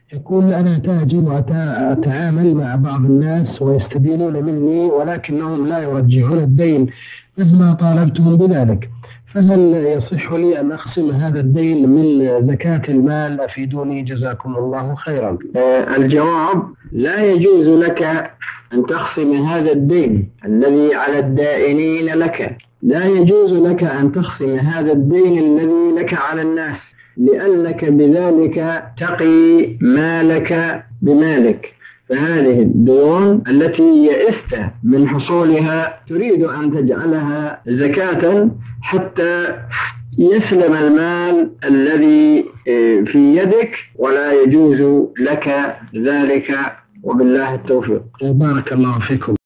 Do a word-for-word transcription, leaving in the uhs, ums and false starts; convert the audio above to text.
يقول أنا تاجر وأتعامل مع بعض الناس ويستدينون مني ولكنهم لا يرجعون الدين مهما طالبتهم بذلك، فهل يصح لي أن أقسم هذا الدين من زكاة المال؟ أفيدوني جزاكم الله خيرا. آه، الجواب: لا يجوز لك أن تخصم هذا الدين الذي على الدائنين لك، لا يجوز لك أن تخصم هذا الدين الذي لك على الناس، لأنك بذلك تقي مالك بمالك. فهذه الديون التي يئست من حصولها تريد أن تجعلها زكاة حتى يسلم المال الذي في يدك، ولا يجوز لك ذلك، وبالله التوفيق. بارك الله فيكم.